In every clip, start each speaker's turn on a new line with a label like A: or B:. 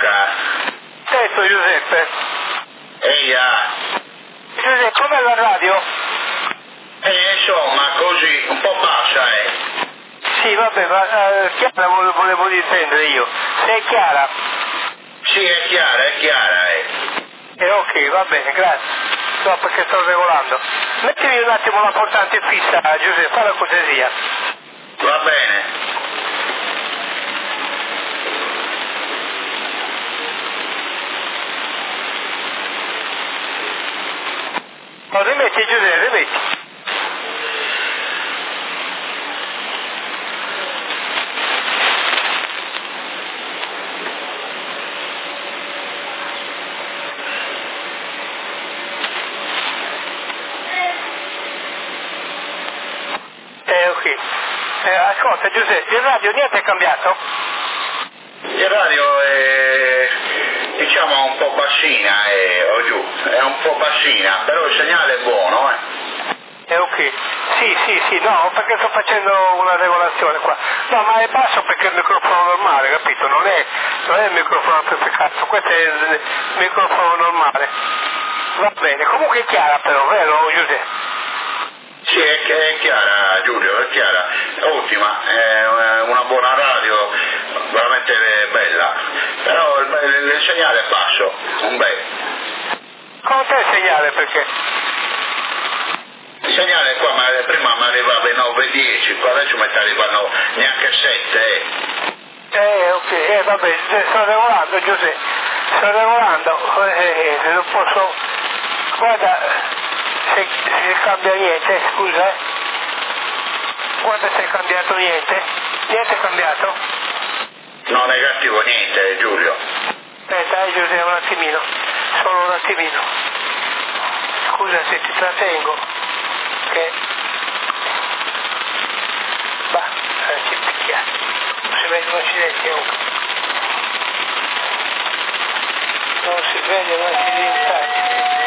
A: Luca.
B: Sento Giuseppe.
A: Ehi,
B: Giuseppe, com'è la radio?
A: Insomma, così, un po' bassa,
B: Sì, vabbè, ma Chiara volevo intendere io. Sei Chiara?
A: Sì, è chiara,
B: Ok, va bene, grazie. No, perché sto regolando. Mettimi un attimo la portante fissa, Giuseppe, fai la cortesia.
A: Va bene.
B: No, rimetti Giuseppe, rimetti. Ok. Ascolta Giuseppe, il radio niente è cambiato?
A: Il radio è, diciamo, un po' bassina, o giù, è un po' bassina, però il segnale è buono,
B: Ok. Sì, no, perché sto facendo una regolazione qua. No, ma è basso perché è il microfono normale, capito? Non è il microfono amplificato, questo è il microfono normale. Va bene, comunque è chiara però, vero Giuseppe?
A: Sì, è chiara, Giulio, è chiara, è ottima, è una buona radio, veramente bella, però il segnale è basso, un bel.
B: Come te il segnale perché?
A: Il segnale qua prima mi arrivava ai 9-10, qua adesso mi sta arrivando neanche 7.
B: Ok, vabbè, sto regolando Giuseppe, non posso, guarda, se cambia niente, scusa, guarda se è cambiato niente è cambiato?
A: No, negativo niente, Giulio.
B: Dai Giuseppe, un attimino, solo un attimino, scusa se ti trattengo, che, ci picchiate, si vedono accidenti comunque, non si vedono accidentati.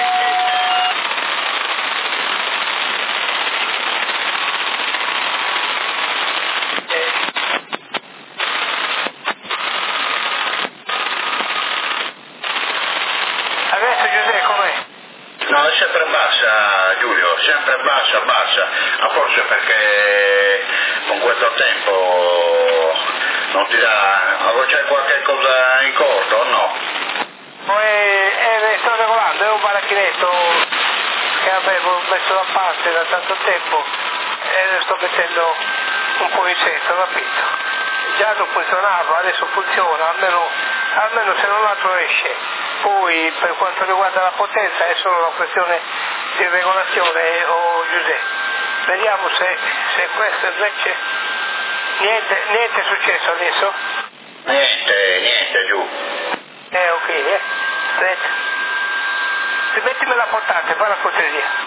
B: Adesso Giuseppe com'è?
A: No, è sempre bassa, Giulio, sempre bassa, ma forse perché con questo tempo non ti dà, c'è qualche cosa in corto o no?
B: Poi sto regolando, è un barachinetto che avevo messo da parte da tanto tempo e lo sto mettendo un po' in senso, capito? Già non funzionava, adesso funziona, almeno se non altro esce. Poi per quanto riguarda la potenza è solo una questione di regolazione, Giuseppe. Vediamo se questo invece niente è successo adesso?
A: Niente giù.
B: Ok, aspetta. Rimettimi la portante, fai la cortesia.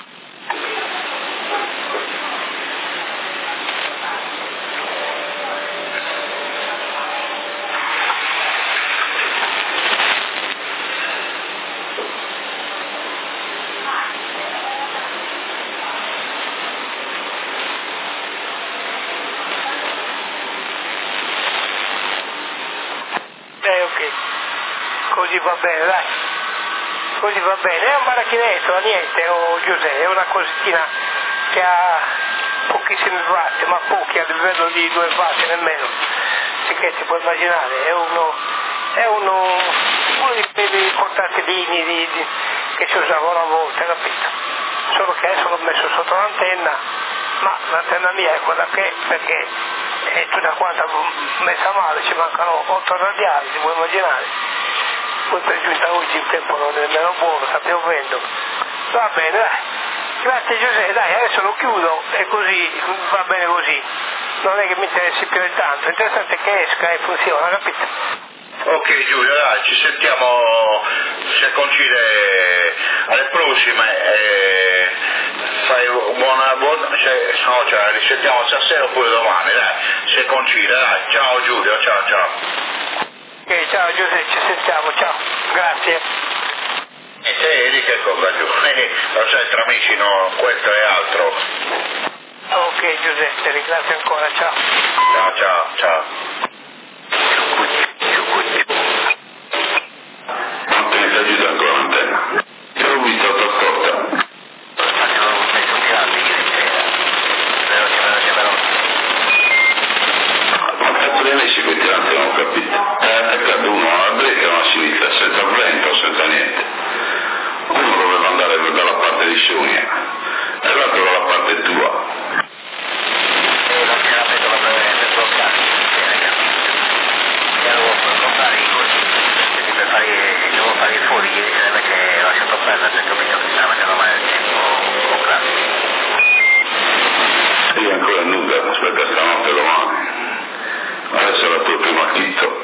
B: Ok, così va bene, dai, così va bene, è un barachinetto, niente, Giuseppe, è una cosettina che ha pochissimi watt, ma pochi a livello di 2 watt nemmeno, che ti puoi immaginare, è uno di quei portatili che si usavano una volta, capito? Solo che adesso l'ho messo sotto l'antenna, ma l'antenna mia è quella che è, perché è tutta quanta messa male, ci mancano 8 radiali, ti puoi immaginare. Poi per giunta oggi il tempo non è nemmeno buono, sta piovendo. Va bene, dai. Grazie Giuseppe, dai, adesso lo chiudo e così va bene così. Non è che mi interessi più di tanto, l'importante è che esca e funziona, capito?
A: Ok Giulio, dai, ci sentiamo se coincide alle prossime. Fai buona risentiamo stasera oppure domani, dai, se coincide, dai. Ciao Giulio, ciao.
B: Ok, ciao Giuseppe, ci sentiamo, ciao, grazie.
A: E te che cosa giù? Lo sai, tra amici no, questo è altro.
B: Ok Giuseppe, ti ringrazio ancora, ciao.
A: Ciao.
C: l'affitto.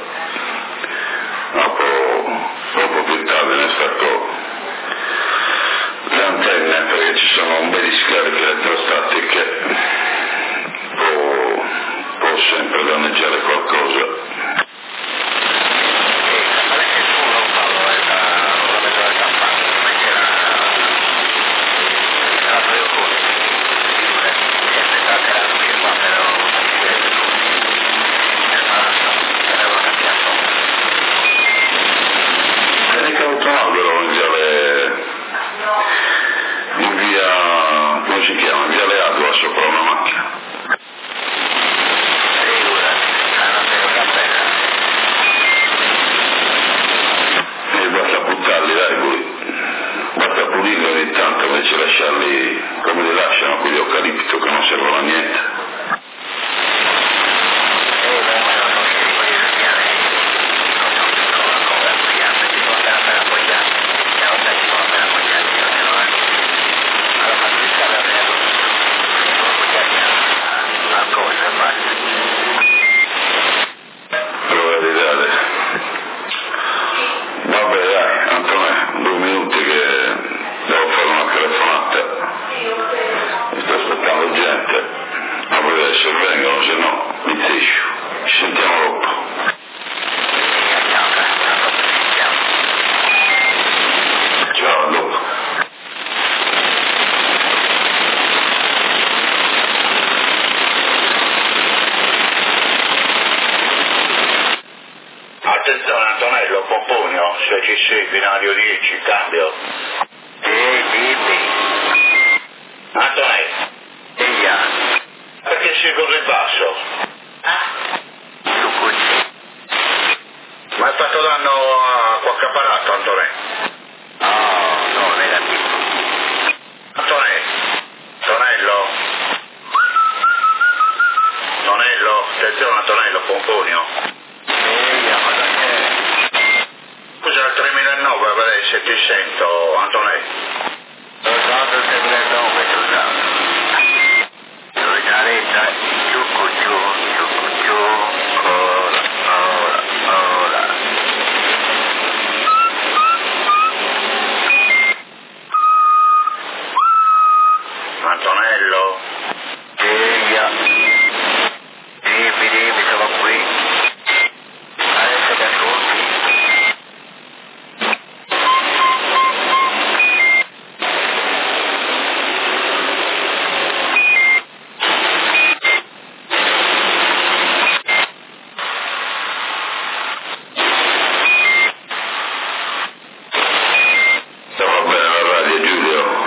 C: Dopo più tardi ne staccò le antenne perché ci sono un bel di scariche elettrostatiche, può sempre danneggiare qualcosa. Lasciarli come li lasciano quegli eucalipto che non servono a niente. Allora vedete, vabbè dai, Antonio, 2 minuti che devo fare una telefonata, mi sto aspettando gente, ma poi adesso vengono, se no mi ziscio. Ci sentiamo dopo. Ciao, a dopo.
A: Attenzione Antonello, Pomponio, se ci sei, binario 10, cambio.
D: Dimmi.
A: Antonello,
D: Eia.
A: perché sei così basso?
D: Tu così.
A: Ma hai fatto danno a qualche apparato, Antonello?
D: No, negativo.
A: Antonello, attenzione Antonello, Pomponio.
D: Eia, ma da che?
A: Scusa, il 3009, vedete se ti sento, Antonello.
D: Lo so del 2009, scusate. Solidarietà, giù, ora.
A: Antonello,
D: Eia. Dimmi, sono qui. Adesso mi ascolti?
C: Va bene la radio, Giulio.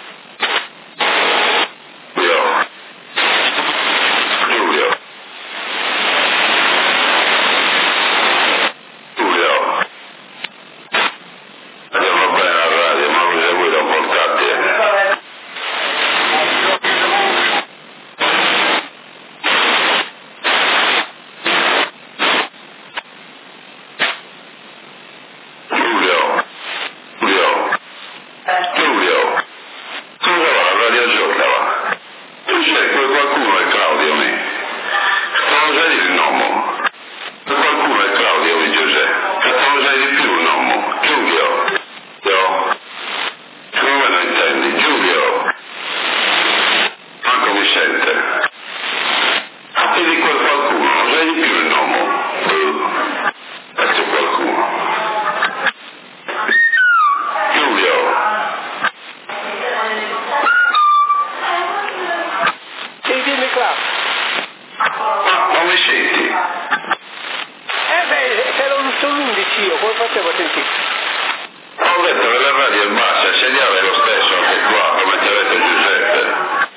C: Andiamo bene la radio, ma mi seguite un portatile. Giulio, come va la radio giocava? Tu sei quel qualcuno è Claudio me. Non sai il nome. Qualcuno è Claudio di Giuseppe. Che non sai di più il nome. Giulio. Come lo intendi? Giulio. Manco mi sente. E di quel qualcuno non sai di più il nome. Questo qualcuno. Giulio.
B: Sì, dimmi Claudio.
C: Non mi senti?
B: Ero giusto l'11 io, come facevo a sentire?
C: Ho detto che la radio è bassa, il segnale è lo stesso anche qua, come ti ha detto Giuseppe.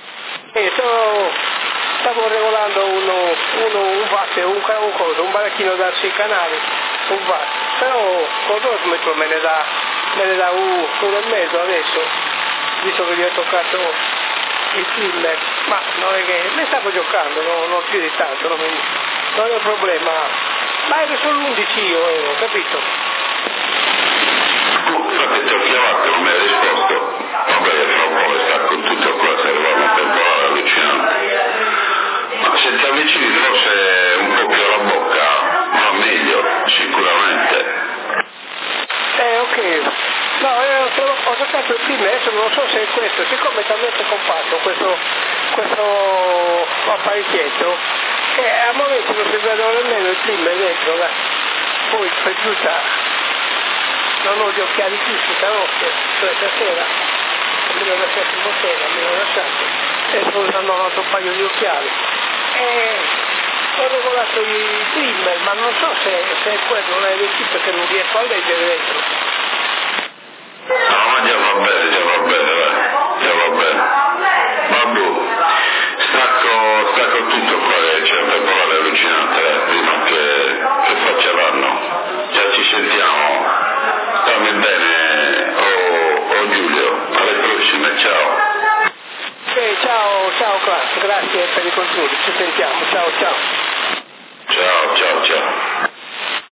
B: Stavo regolando un watt, un baracchino da 6 canali, un watt, però Cosmotro me ne dà uno e mezzo adesso, visto che gli ho toccato il filler, ma non è che ne stavo giocando, non più di tanto, non è un problema, ma ero solo 11 io, capito?
C: Infatti ti ho chiamato, non mi hai risposto. Vabbè, fra poco sta con tutto qua, si è arrivato un temporale allucinante. Ma se ti avvicini forse un po' più alla bocca, ma a me
B: non so se è questo, siccome è talmente compatto questo apparecchietto, che a momenti non si vedono nemmeno il trimmer dentro, poi per giunta non ho gli occhiali fissi stanotte, cioè stasera, mi ho lasciato in bottega, e sto usando un altro paio di occhiali. Ho regolato i trimmer, ma non so se è quello, non è del tipo che non riesco a leggere dentro.
C: No, ma già va bene, dai, già va bene. Vabbè, stacco tutto qua che c'è un temporale allucinante, prima che faccia l'anno. Già ci sentiamo, stammi bene, oh Giulio, alle prossime, ciao.
B: Ciao Claudio, grazie per i controlli, ci sentiamo, ciao.
C: Ciao.